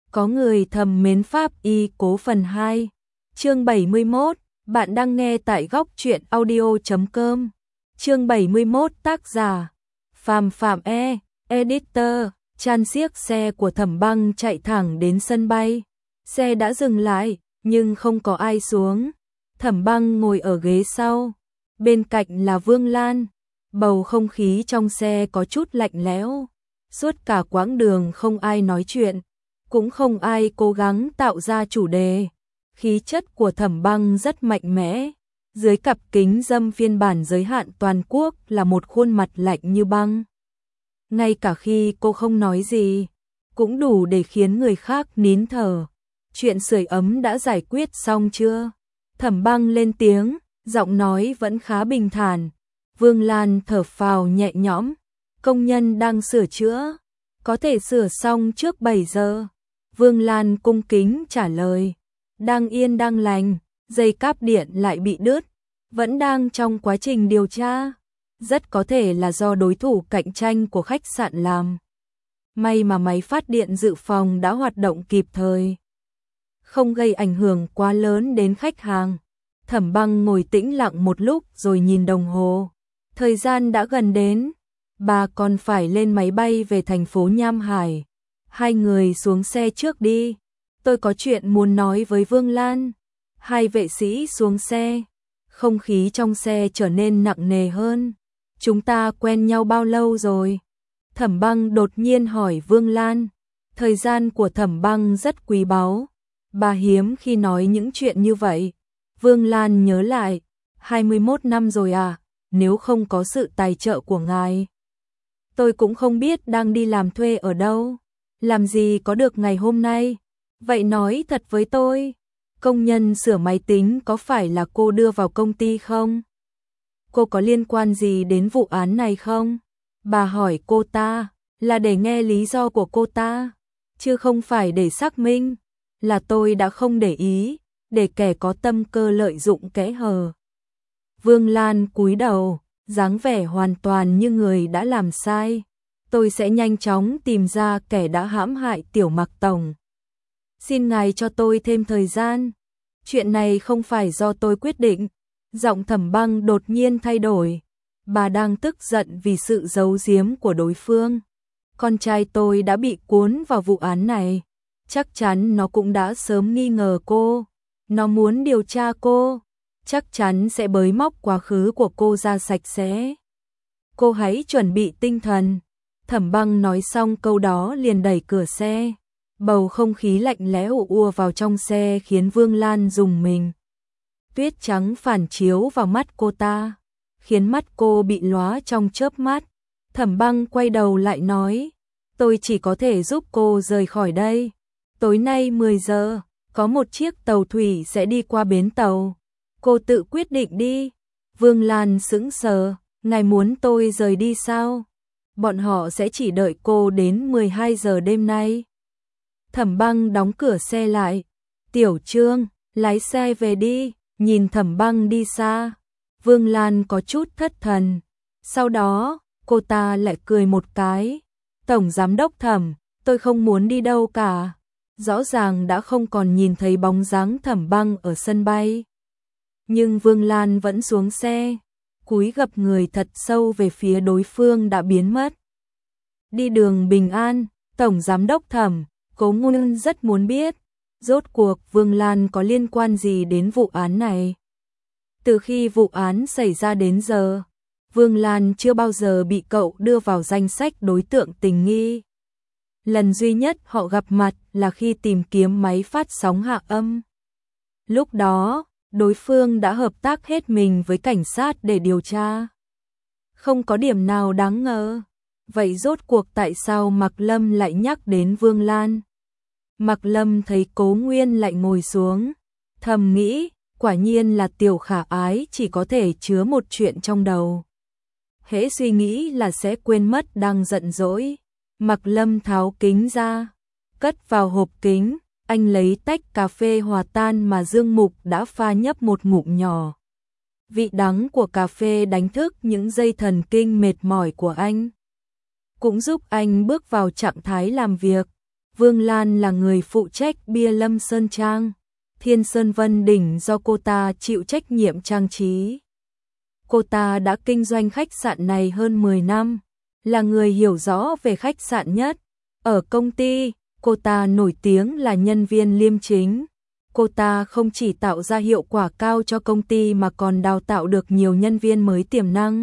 Có người thầm mến Pháp Y Cố phần 2. Chương 71, bạn đang nghe tại góc truyện audio.com. Chương 71, tác giả Phạm Phạm Editor. Chan siếc xe của Thẩm Băng chạy thẳng đến sân bay. Xe đã dừng lại, nhưng không có ai xuống. Thẩm Băng ngồi ở ghế sau, bên cạnh là Vương Lan. Bầu không khí trong xe có chút lạnh lẽo. Suốt cả quãng đường không ai nói chuyện, cũng không ai cố gắng tạo ra chủ đề. Khí chất của Thẩm Băng rất mạnh mẽ. Dưới cặp kính râm phiên bản giới hạn toàn quốc là một khuôn mặt lạnh như băng. Ngay cả khi cô không nói gì, cũng đủ để khiến người khác nín thở. Chuyện sưởi ấm đã giải quyết xong chưa? Thẩm Băng lên tiếng, giọng nói vẫn khá bình thản. Vương Lan thở phào nhẹ nhõm. Công nhân đang sửa chữa, có thể sửa xong trước 7 giờ. Vương Lan cung kính trả lời. Đang yên đang lành, dây cáp điện lại bị đứt, vẫn đang trong quá trình điều tra. Rất có thể là do đối thủ cạnh tranh của khách sạn làm. May mà máy phát điện dự phòng đã hoạt động kịp thời, không gây ảnh hưởng quá lớn đến khách hàng. Thẩm Băng ngồi tĩnh lặng một lúc rồi nhìn đồng hồ. Thời gian đã gần đến, bà còn phải lên máy bay về thành phố Nham Hải. Hai người xuống xe trước đi, tôi có chuyện muốn nói với Vương Lan. Hai vệ sĩ xuống xe, không khí trong xe trở nên nặng nề hơn. Chúng ta quen nhau bao lâu rồi? Thẩm Băng đột nhiên hỏi Vương Lan. Thời gian của Thẩm Băng rất quý báu, bà hiếm khi nói những chuyện như vậy. Vương Lan nhớ lại, 21 năm rồi à, nếu không có sự tài trợ của ngài, tôi cũng không biết đang đi làm thuê ở đâu, làm gì có được ngày hôm nay. Vậy nói thật với tôi, công nhân sửa máy tính có phải là cô đưa vào công ty không? Cô có liên quan gì đến vụ án này không? Bà hỏi cô ta là để nghe lý do của cô ta, chứ không phải để xác minh. Là tôi đã không để ý, để kẻ có tâm cơ lợi dụng kẽ hở. Vương Lan cúi đầu, dáng vẻ hoàn toàn như người đã làm sai. Tôi sẽ nhanh chóng tìm ra kẻ đã hãm hại Tiểu Mạc tổng. Xin ngài cho tôi thêm thời gian. Chuyện này không phải do tôi quyết định. Giọng Thẩm Băng đột nhiên thay đổi. Bà đang tức giận vì sự giấu giếm của đối phương. Con trai tôi đã bị cuốn vào vụ án này. Chắc chắn nó cũng đã sớm nghi ngờ cô. Nó muốn điều tra cô. Chắc chắn sẽ bới móc quá khứ của cô ra sạch sẽ. Cô hãy chuẩn bị tinh thần. Thẩm Băng nói xong câu đó liền đẩy cửa xe. Bầu không khí lạnh lẽo ùa vào trong xe khiến Vương Lan rùng mình. Tuyết trắng phản chiếu vào mắt cô ta, khiến mắt cô bị lóa trong chớp mắt. Thẩm Băng quay đầu lại nói, tôi chỉ có thể giúp cô rời khỏi đây. Tối nay 10 giờ, có một chiếc tàu thủy sẽ đi qua bến tàu. Cô tự quyết định đi. Vương Lan sững sờ, ngài muốn tôi rời đi sao? Bọn họ sẽ chỉ đợi cô đến 12 giờ đêm nay. Thẩm Băng đóng cửa xe lại. Tiểu Trương, lái xe về đi. Nhìn Thẩm Băng đi xa, Vương Lan có chút thất thần. Sau đó, cô ta lại cười một cái. Tổng giám đốc Thẩm, tôi không muốn đi đâu cả. Rõ ràng đã không còn nhìn thấy bóng dáng Thẩm Băng ở sân bay. Nhưng Vương Lan vẫn xuống xe, cúi gập người thật sâu về phía đối phương đã biến mất. Đi đường bình an, Tổng giám đốc Thẩm, Cố Ngôn rất muốn biết, rốt cuộc Vương Lan có liên quan gì đến vụ án này. Từ khi vụ án xảy ra đến giờ, Vương Lan chưa bao giờ bị cậu đưa vào danh sách đối tượng tình nghi. Lần duy nhất họ gặp mặt là khi tìm kiếm máy phát sóng hạ âm. Lúc đó, đối phương đã hợp tác hết mình với cảnh sát để điều tra. Không có điểm nào đáng ngờ. Vậy rốt cuộc tại sao Mạc Lâm lại nhắc đến Vương Lan? Mạc Lâm thấy Cố Nguyên lại ngồi xuống, thầm nghĩ, quả nhiên là Tiểu Khả Ái chỉ có thể chứa một chuyện trong đầu. Hễ suy nghĩ là sẽ quên mất đang giận dỗi. Mạc Lâm tháo kính ra, cất vào hộp kính, anh lấy tách cà phê hòa tan mà Dương Mục đã pha nhấp một ngụm nhỏ. Vị đắng của cà phê đánh thức những dây thần kinh mệt mỏi của anh, cũng giúp anh bước vào trạng thái làm việc. Vương Lan là người phụ trách bia Lâm Sơn Trang, Thiên Sơn Vân Đỉnh do cô ta chịu trách nhiệm trang trí. Cô ta đã kinh doanh khách sạn này hơn 10 năm, là người hiểu rõ về khách sạn nhất. Ở công ty, cô ta nổi tiếng là nhân viên liêm chính. Cô ta không chỉ tạo ra hiệu quả cao cho công ty mà còn đào tạo được nhiều nhân viên mới tiềm năng.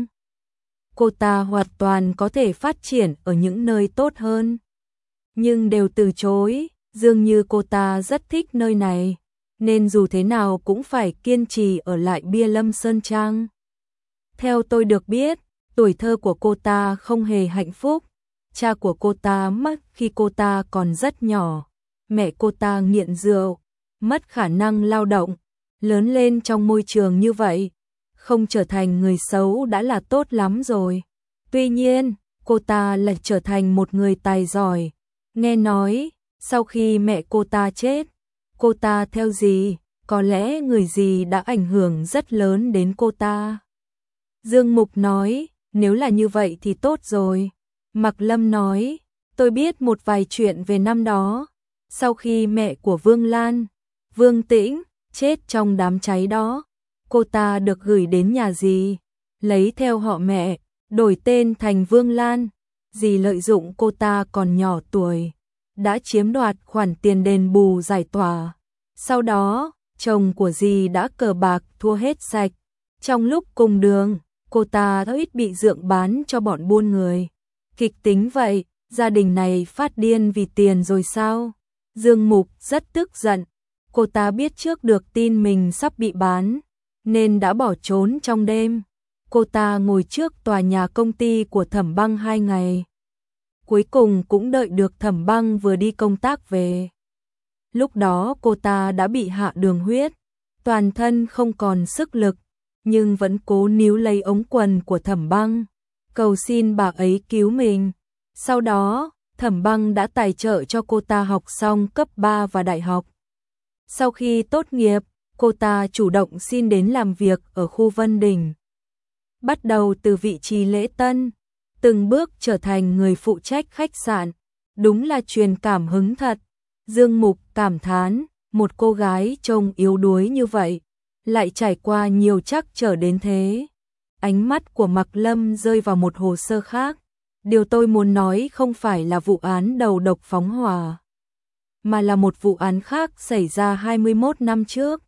Cô ta hoàn toàn có thể phát triển ở những nơi tốt hơn, nhưng đều từ chối. Dường như cô ta rất thích nơi này, nên dù thế nào cũng phải kiên trì ở lại bia Lâm Sơn Trang. Theo tôi được biết, tuổi thơ của cô ta không hề hạnh phúc. Cha của cô ta mất khi cô ta còn rất nhỏ. Mẹ cô ta nghiện rượu, mất khả năng lao động. Lớn lên trong môi trường như vậy, không trở thành người xấu đã là tốt lắm rồi. Tuy nhiên, cô ta lại trở thành một người tài giỏi. Nghe nói, sau khi mẹ cô ta chết, cô ta theo dì, có lẽ người dì đã ảnh hưởng rất lớn đến cô ta. Dương Mục nói, nếu là như vậy thì tốt rồi. Mạc Lâm nói, tôi biết một vài chuyện về năm đó. Sau khi mẹ của Vương Lan, Vương Tĩnh, chết trong đám cháy đó, cô ta được gửi đến nhà dì, lấy theo họ mẹ, đổi tên thành Vương Lan. Dì lợi dụng cô ta còn nhỏ tuổi, đã chiếm đoạt khoản tiền đền bù giải tỏa. Sau đó, chồng của dì đã cờ bạc thua hết sạch. Trong lúc cùng đường, cô ta ít bị dượng bán cho bọn buôn người. Kịch tính vậy, gia đình này phát điên vì tiền rồi sao? Dương Mục rất tức giận. Cô ta biết trước được tin mình sắp bị bán, nên đã bỏ trốn trong đêm. Cô ta ngồi trước tòa nhà công ty của Thẩm Băng 2 ngày. Cuối cùng cũng đợi được Thẩm Băng vừa đi công tác về. Lúc đó cô ta đã bị hạ đường huyết, toàn thân không còn sức lực, nhưng vẫn cố níu lấy ống quần của Thẩm Băng, cầu xin bà ấy cứu mình. Sau đó, Thẩm Băng đã tài trợ cho cô ta học xong cấp 3 và đại học. Sau khi tốt nghiệp, cô ta chủ động xin đến làm việc ở khu Vân Đỉnh. Bắt đầu từ vị trí lễ tân, từng bước trở thành người phụ trách khách sạn. Đúng là truyền cảm hứng thật. Dương Mục cảm thán, một cô gái trông yếu đuối như vậy, lại trải qua nhiều trắc trở đến thế. Ánh mắt của Mạc Lâm rơi vào một hồ sơ khác. Điều tôi muốn nói không phải là vụ án đầu độc phóng hỏa, mà là một vụ án khác xảy ra 21 năm trước.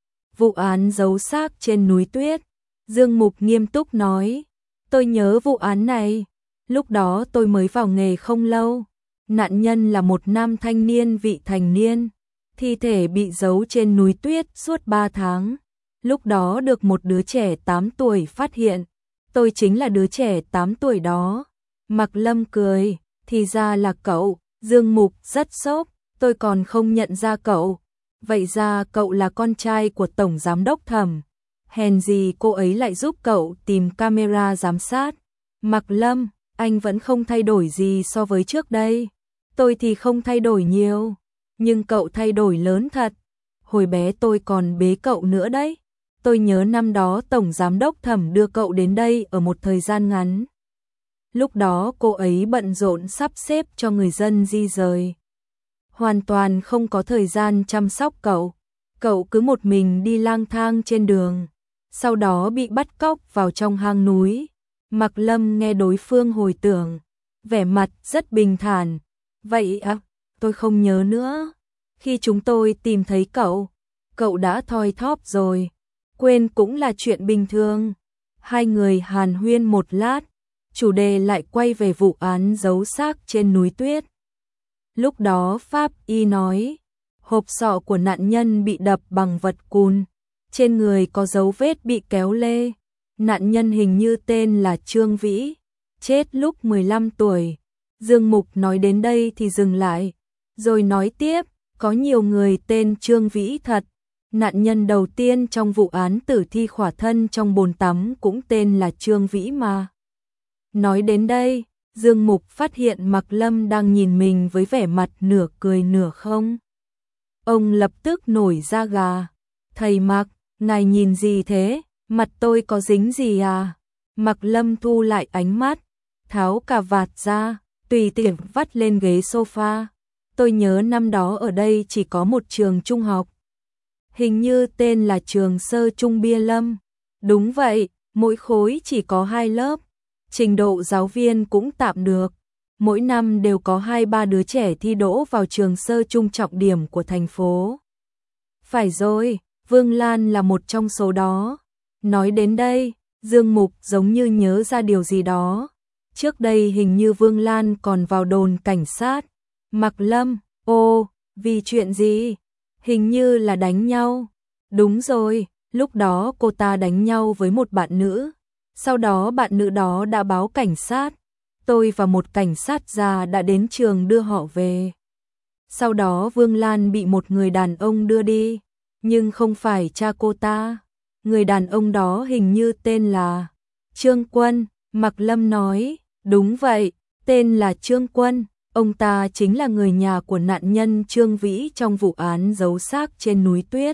Vụ án giấu xác trên núi tuyết. Dương Mục nghiêm túc nói, tôi nhớ vụ án này. Lúc đó tôi mới vào nghề không lâu. Nạn nhân là một nam thanh niên vị thành niên. Thi thể bị giấu trên núi tuyết suốt 3 tháng. Lúc đó được một đứa trẻ 8 tuổi phát hiện. Tôi chính là đứa trẻ 8 tuổi đó. Mạc Lâm cười, thì ra là cậu. Dương Mục rất sốc, tôi còn không nhận ra cậu. Vậy ra cậu là con trai của Tổng Giám đốc Thẩm. Hèn gì cô ấy lại giúp cậu tìm camera giám sát. Mạc Lâm, anh vẫn không thay đổi gì so với trước đây. Tôi thì không thay đổi nhiều, nhưng cậu thay đổi lớn thật. Hồi bé tôi còn bế cậu nữa đấy. Tôi nhớ năm đó Tổng Giám đốc Thẩm đưa cậu đến đây ở một thời gian ngắn. Lúc đó cô ấy bận rộn sắp xếp cho người dân di rời, hoàn toàn không có thời gian chăm sóc cậu. Cậu cứ một mình đi lang thang trên đường, sau đó bị bắt cóc vào trong hang núi. Mạc Lâm nghe đối phương hồi tưởng, vẻ mặt rất bình thản. Vậy à, tôi không nhớ nữa. Khi chúng tôi tìm thấy cậu, cậu đã thoi thóp rồi. Quên cũng là chuyện bình thường. Hai người hàn huyên một lát, chủ đề lại quay về vụ án giấu xác trên núi tuyết. Lúc đó Pháp Y nói, hộp sọ của nạn nhân bị đập bằng vật cùn, trên người có dấu vết bị kéo lê. Nạn nhân hình như tên là Trương Vĩ, chết lúc 15 tuổi. Dương Mục nói đến đây thì dừng lại, rồi nói tiếp, có nhiều người tên Trương Vĩ thật. Nạn nhân đầu tiên trong vụ án tử thi khỏa thân trong bồn tắm cũng tên là Trương Vĩ mà. Nói đến đây, Dương Mục phát hiện Mạc Lâm đang nhìn mình với vẻ mặt nửa cười nửa không. Ông lập tức nổi da gà. Thầy Mạc, ngài nhìn gì thế? Mặt tôi có dính gì à? Mạc Lâm thu lại ánh mắt, tháo cà vạt ra, tùy tiện vắt lên ghế sofa. Tôi nhớ năm đó ở đây chỉ có một trường trung học. Hình như tên là trường sơ trung Bia Lâm. Đúng vậy, mỗi khối chỉ có 2 lớp. Trình độ giáo viên cũng tạm được. Mỗi năm đều có 2-3 đứa trẻ thi đỗ vào trường sơ trung trọng điểm của thành phố. Phải rồi, Vương Lan là một trong số đó. Nói đến đây, Dương Mục giống như nhớ ra điều gì đó. Trước đây hình như Vương Lan còn vào đồn cảnh sát. Mạc Lâm, vì chuyện gì? Hình như là đánh nhau. Đúng rồi, lúc đó cô ta đánh nhau với một bạn nữ. Sau đó bạn nữ đó đã báo cảnh sát. Tôi và một cảnh sát già đã đến trường đưa họ về. Sau đó Vương Lan bị một người đàn ông đưa đi, nhưng không phải cha cô ta. Người đàn ông đó hình như tên là Trương Quân, Mạc Lâm nói. Đúng vậy, tên là Trương Quân. Ông ta chính là người nhà của nạn nhân Trương Vĩ trong vụ án giấu xác trên núi tuyết.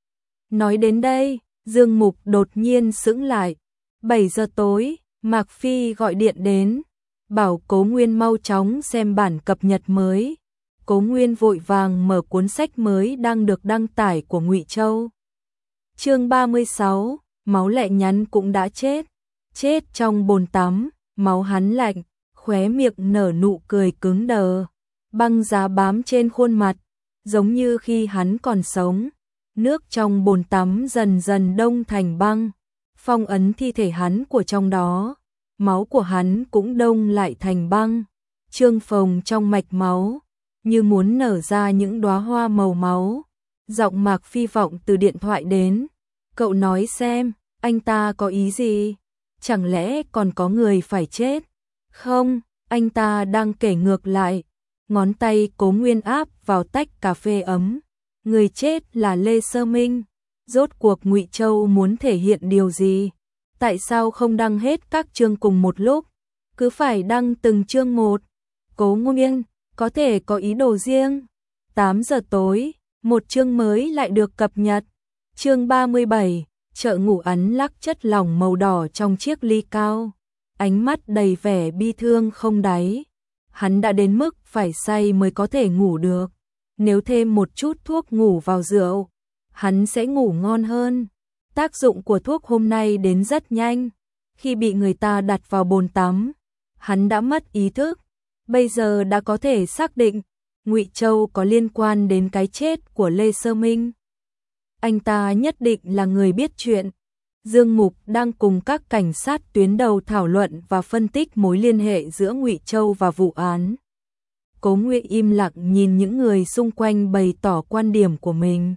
Nói đến đây, Dương Mục đột nhiên sững lại. 7 giờ tối, Mạc Phi gọi điện đến, bảo Cố Nguyên mau chóng xem bản cập nhật mới. Cố Nguyên vội vàng mở cuốn sách mới đang được đăng tải của Ngụy Châu. Chương 36, máu lẹ nhắn cũng đã chết. Chết trong bồn tắm, máu hắn lạnh, khóe miệng nở nụ cười cứng đờ. Băng giá bám trên khuôn mặt, giống như khi hắn còn sống. Nước trong bồn tắm dần dần đông thành băng, phong ấn thi thể hắn của trong đó. Máu của hắn cũng đông lại thành băng, trương phồng trong mạch máu, như muốn nở ra những đóa hoa màu máu. Giọng Mạc Phi vọng từ điện thoại đến. Cậu nói xem, anh ta có ý gì? Chẳng lẽ còn có người phải chết? Không, anh ta đang kể ngược lại. Ngón tay Cố Nguyên áp vào tách cà phê ấm. Người chết là Lê Sơ Minh. Rốt cuộc Ngụy Châu muốn thể hiện điều gì? Tại sao không đăng hết các chương cùng một lúc? Cứ phải đăng từng chương một. Cố Nguyên có thể có ý đồ riêng. 8 giờ tối, một chương mới lại được cập nhật. Chương 37, chợ ngủ ấn lắc chất lỏng màu đỏ trong chiếc ly cao. Ánh mắt đầy vẻ bi thương không đáy. Hắn đã đến mức phải say mới có thể ngủ được. Nếu thêm một chút thuốc ngủ vào rượu, hắn sẽ ngủ ngon hơn. Tác dụng của thuốc hôm nay đến rất nhanh. Khi bị người ta đặt vào bồn tắm, hắn đã mất ý thức. Bây giờ đã có thể xác định Ngụy Châu có liên quan đến cái chết của Lê Sơ Minh. Anh ta nhất định là người biết chuyện. Dương Mục đang cùng các cảnh sát tuyến đầu thảo luận và phân tích mối liên hệ giữa Ngụy Châu và vụ án. Cố Nguyên im lặng nhìn những người xung quanh bày tỏ quan điểm của mình.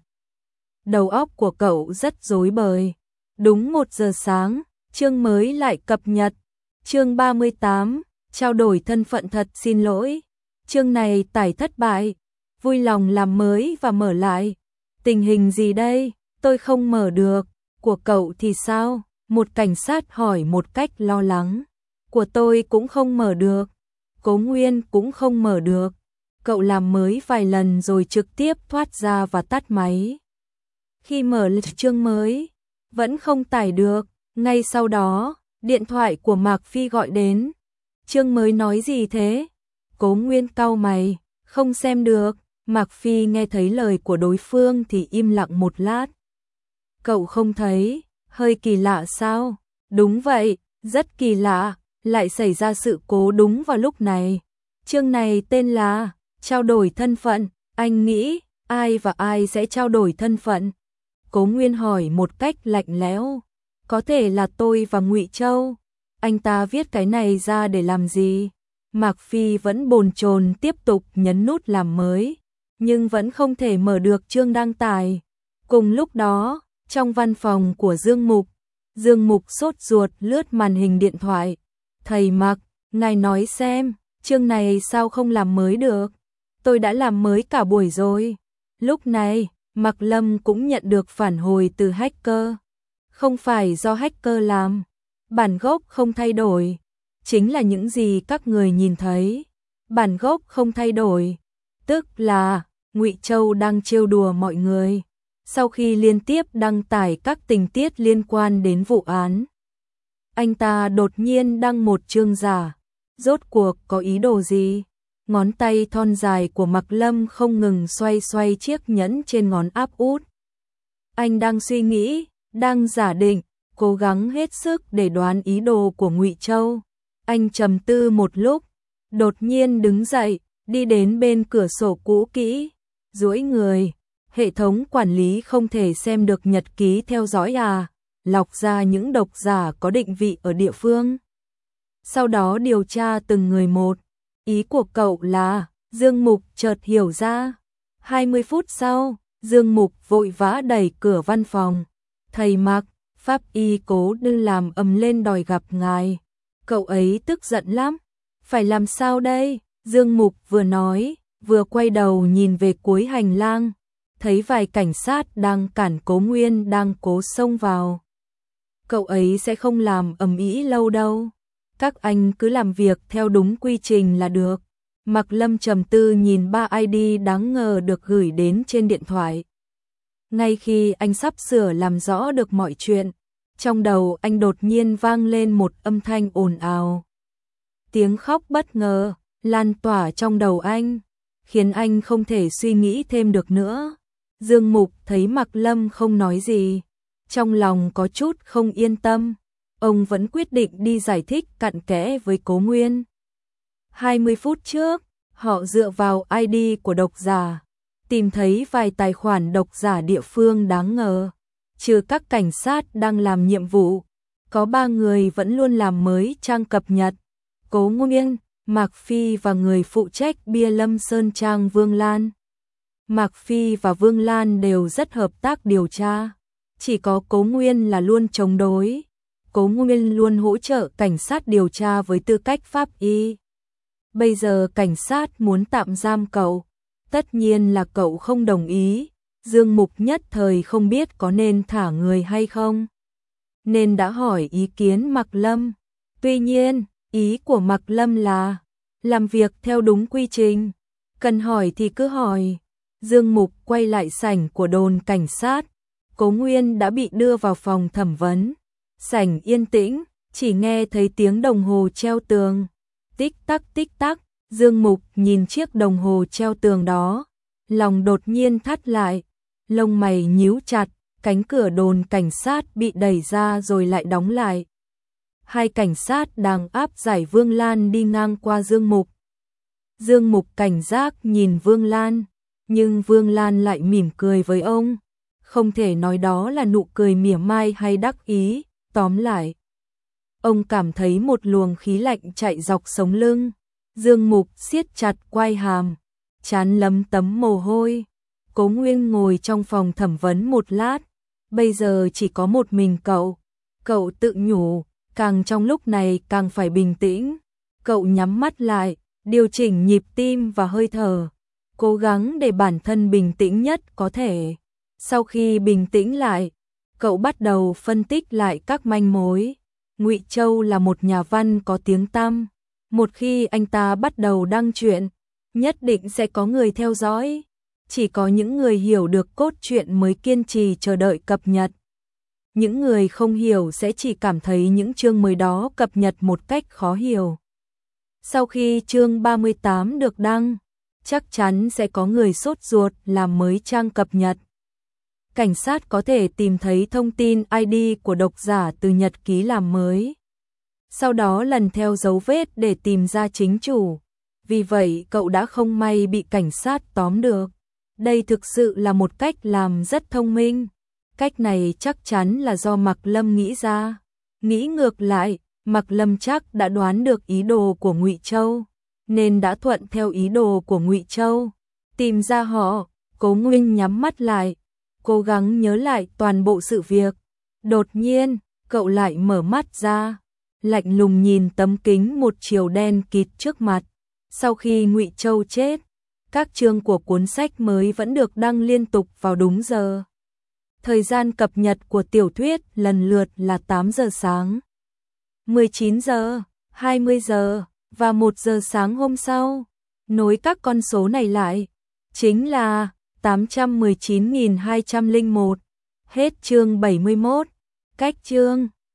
Đầu óc của cậu rất rối bời. Đúng 1 giờ sáng, chương mới lại cập nhật. Chương 38, trao đổi thân phận thật xin lỗi. Chương này tải thất bại. Vui lòng làm mới và mở lại. Tình hình gì đây? Tôi không mở được. Của cậu thì sao? Một cảnh sát hỏi một cách lo lắng. Của tôi cũng không mở được. Cố Nguyên cũng không mở được. Cậu làm mới vài lần rồi trực tiếp thoát ra và tắt máy. Khi mở chương mới, vẫn không tải được. Ngay sau đó, điện thoại của Mạc Phi gọi đến. Chương mới nói gì thế? Cố Nguyên cau mày, không xem được. Mạc Phi nghe thấy lời của đối phương thì im lặng một lát. Cậu không thấy, hơi kỳ lạ sao? Đúng vậy, rất kỳ lạ, lại xảy ra sự cố đúng vào lúc này. Chương này tên là trao đổi thân phận. Anh nghĩ ai và ai sẽ trao đổi thân phận? Cố Nguyên hỏi một cách lạnh lẽo. Có thể là tôi và Ngụy Châu. Anh ta viết cái này ra để làm gì? Mạc Phi vẫn bồn chồn tiếp tục nhấn nút làm mới, nhưng vẫn không thể mở được chương đăng tải. Cùng lúc đó, trong văn phòng của Dương Mục sốt ruột lướt màn hình điện thoại. Thầy Mạc, ngài nói xem, chương này sao không làm mới được? Tôi đã làm mới cả buổi rồi. Lúc này, Mạc Lâm cũng nhận được phản hồi từ hacker. Không phải do hacker làm, bản gốc không thay đổi, chính là những gì các người nhìn thấy. Bản gốc không thay đổi, tức là Ngụy Châu đang trêu đùa mọi người. Sau khi liên tiếp đăng tải các tình tiết liên quan đến vụ án, anh ta đột nhiên đăng một chương giả. Rốt cuộc có ý đồ gì? Ngón tay thon dài của Mạc Lâm không ngừng xoay xoay chiếc nhẫn trên ngón áp út. Anh đang suy nghĩ, đang giả định, cố gắng hết sức để đoán ý đồ của Ngụy Châu. Anh trầm tư một lúc, đột nhiên đứng dậy, đi đến bên cửa sổ cũ kỹ, duỗi người. Hệ thống quản lý không thể xem được nhật ký theo dõi à? Lọc ra những độc giả có định vị ở địa phương. Sau đó điều tra từng người một. Ý của cậu là, Dương Mục chợt hiểu ra. 20 phút sau, Dương Mục vội vã đẩy cửa văn phòng. Thầy Mạc, pháp y Cố Đư làm ầm lên đòi gặp ngài. Cậu ấy tức giận lắm. Phải làm sao đây? Dương Mục vừa nói, vừa quay đầu nhìn về cuối hành lang. Thấy vài cảnh sát đang cản Cố Nguyên đang cố xông vào. Cậu ấy sẽ không làm ầm ĩ lâu đâu. Các anh cứ làm việc theo đúng quy trình là được. Mạc Lâm trầm tư nhìn 3 ID đáng ngờ được gửi đến trên điện thoại. Ngay khi anh sắp sửa làm rõ được mọi chuyện, trong đầu anh đột nhiên vang lên một âm thanh ồn ào. Tiếng khóc bất ngờ lan tỏa trong đầu anh, khiến anh không thể suy nghĩ thêm được nữa. Dương Mục thấy Mạc Lâm không nói gì, trong lòng có chút không yên tâm. Ông vẫn quyết định đi giải thích cặn kẽ với Cố Nguyên. 20 phút trước, họ dựa vào ID của độc giả, tìm thấy vài tài khoản độc giả địa phương đáng ngờ. Trừ các cảnh sát đang làm nhiệm vụ, có 3 người vẫn luôn làm mới trang cập nhật. Cố Nguyên, Mạc Phi và người phụ trách bia Lâm Sơn Trang Vương Lan. Mạc Phi và Vương Lan đều rất hợp tác điều tra. Chỉ có Cố Nguyên là luôn chống đối. Cố Nguyên luôn hỗ trợ cảnh sát điều tra với tư cách pháp y. Bây giờ cảnh sát muốn tạm giam cậu. Tất nhiên là cậu không đồng ý. Dương Mục nhất thời không biết có nên thả người hay không, nên đã hỏi ý kiến Mạc Lâm. Tuy nhiên, ý của Mạc Lâm là làm việc theo đúng quy trình. Cần hỏi thì cứ hỏi. Dương Mục quay lại sảnh của đồn cảnh sát. Cố Nguyên đã bị đưa vào phòng thẩm vấn. Sảnh yên tĩnh, chỉ nghe thấy tiếng đồng hồ treo tường. Tích tắc tích tắc, Dương Mục nhìn chiếc đồng hồ treo tường đó. Lòng đột nhiên thắt lại, lông mày nhíu chặt, cánh cửa đồn cảnh sát bị đẩy ra rồi lại đóng lại. 2 cảnh sát đang áp giải Vương Lan đi ngang qua Dương Mục. Dương Mục cảnh giác nhìn Vương Lan, nhưng Vương Lan lại mỉm cười với ông. Không thể nói đó là nụ cười mỉa mai hay đắc ý, tóm lại. Ông cảm thấy một luồng khí lạnh chạy dọc sống lưng. Dương Mục siết chặt quai hàm, trán lấm tấm mồ hôi. Cố Nguyên ngồi trong phòng thẩm vấn một lát. Bây giờ chỉ có một mình cậu. Cậu tự nhủ, càng trong lúc này càng phải bình tĩnh. Cậu nhắm mắt lại, điều chỉnh nhịp tim và hơi thở, cố gắng để bản thân bình tĩnh nhất có thể. Sau khi bình tĩnh lại, cậu bắt đầu phân tích lại các manh mối. Ngụy Châu là một nhà văn có tiếng tăm. Một khi anh ta bắt đầu đăng truyện, nhất định sẽ có người theo dõi. Chỉ có những người hiểu được cốt truyện mới kiên trì chờ đợi cập nhật. Những người không hiểu sẽ chỉ cảm thấy những chương mới đó cập nhật một cách khó hiểu. Sau khi chương 38 được đăng, chắc chắn sẽ có người sốt ruột làm mới trang cập nhật. Cảnh sát có thể tìm thấy thông tin ID của độc giả từ nhật ký làm mới. Sau đó lần theo dấu vết để tìm ra chính chủ. Vì vậy cậu đã không may bị cảnh sát tóm được. Đây thực sự là một cách làm rất thông minh. Cách này chắc chắn là do Mạc Lâm nghĩ ra. Nghĩ ngược lại, Mạc Lâm chắc đã đoán được ý đồ của Ngụy Châu, nên đã thuận theo ý đồ của Ngụy Châu. Tìm ra họ, Cố Nguyên nhắm mắt lại, cố gắng nhớ lại toàn bộ sự việc. Đột nhiên, cậu lại mở mắt ra, lạnh lùng nhìn tấm kính một chiều đen kịt trước mặt. Sau khi Ngụy Châu chết, các chương của cuốn sách mới vẫn được đăng liên tục vào đúng giờ. Thời gian cập nhật của tiểu thuyết lần lượt là 8 giờ sáng, 19 giờ, 20 giờ và 1 giờ sáng hôm sau. Nối các con số này lại, chính là 819.201. Hết chương 71. Cách chương